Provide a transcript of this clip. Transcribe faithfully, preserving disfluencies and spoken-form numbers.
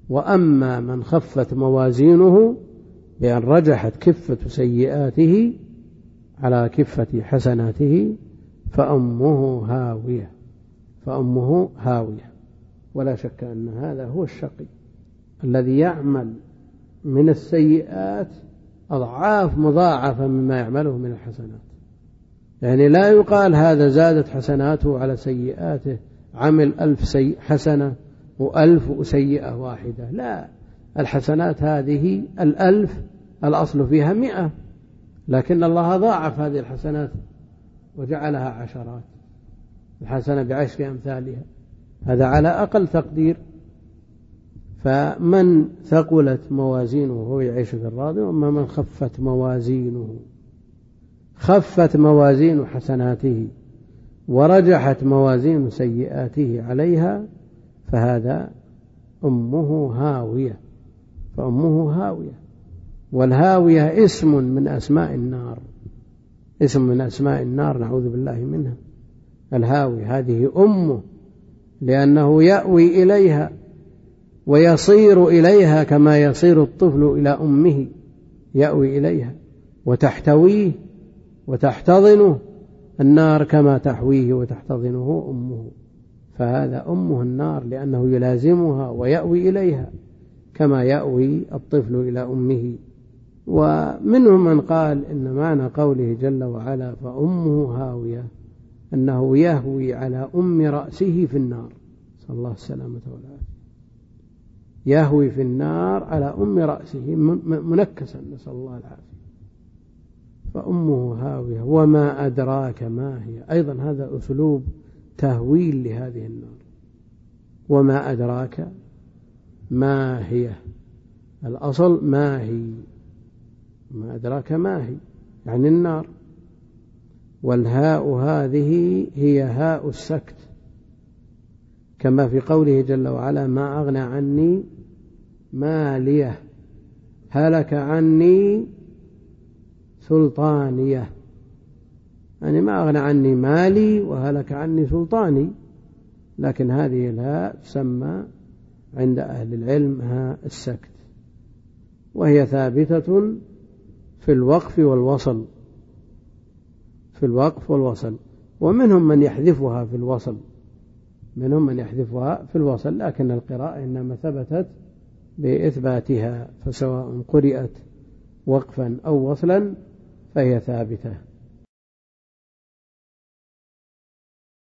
وأما من خفت موازينه بأن رجحت كفة سيئاته على كفة حسناته فأمه هاوية فأمه هاوية. ولا شك أن هذا هو الشقي الذي يعمل من السيئات أضعاف مضاعفة مما يعمله من الحسنات. يعني لا يقال هذا زادت حسناته على سيئاته، عمل ألف حسنة وألف سيئة واحدة، لا، الحسنات هذه الألف الأصل فيها مئة، لكن الله ضاعف هذه الحسنات وجعلها عشرات، الحسنة بعشر أمثالها، هذا على أقل تقدير. فمن ثقلت موازينه هو يعيش في الراضي، وأما من خفت موازينه خفت موازين حسناته ورجحت موازين سيئاته عليها فهذا أمه هاوية فأمه هاوية. والهاوية اسم من أسماء النار، اسم من أسماء النار، نعوذ بالله منها. الهاوية هذه أمه، لأنه يأوي إليها ويصير إليها كما يصير الطفل إلى أمه، يأوي إليها وتحتويه وتحتضنه النار كما تحويه وتحتضنه أمه، فهذا أمه النار لأنه يلازمها ويأوي إليها كما يأوي الطفل إلى أمه. ومنهم من قال إن معنى قوله جل وعلا فأمه هاوية أنه يهوي على أم رأسه في النار، صلى الله السلامة والعافية، يهوي في النار على أم رأسه منكسا، نسأل الله العافية. فأمه هاوية وما أدراك ما هي، أيضا هذا أسلوب تهويل لهذه النار. وما أدراك ما هي، الأصل ما هي، ما أدراك ما هي يعني النار. والهاء هذه هي هاء السكت، كما في قوله جل وعلا ما أغنى عني مالية هلك عني سلطانية، يعني ما أغنى عني مالي وهلك عني سلطاني، لكن هذه الهاء تسمى عند أهل العلم هاء السكت، وهي ثابتة في الوقف والوصل، في الوقف والوصل. ومنهم من يحذفها في الوصل، منهم من يحذفها في الوصل، لكن القراءة إنما ثبتت بإثباتها، فسواء قرئت وقفا أو وصلا فهي ثابتة.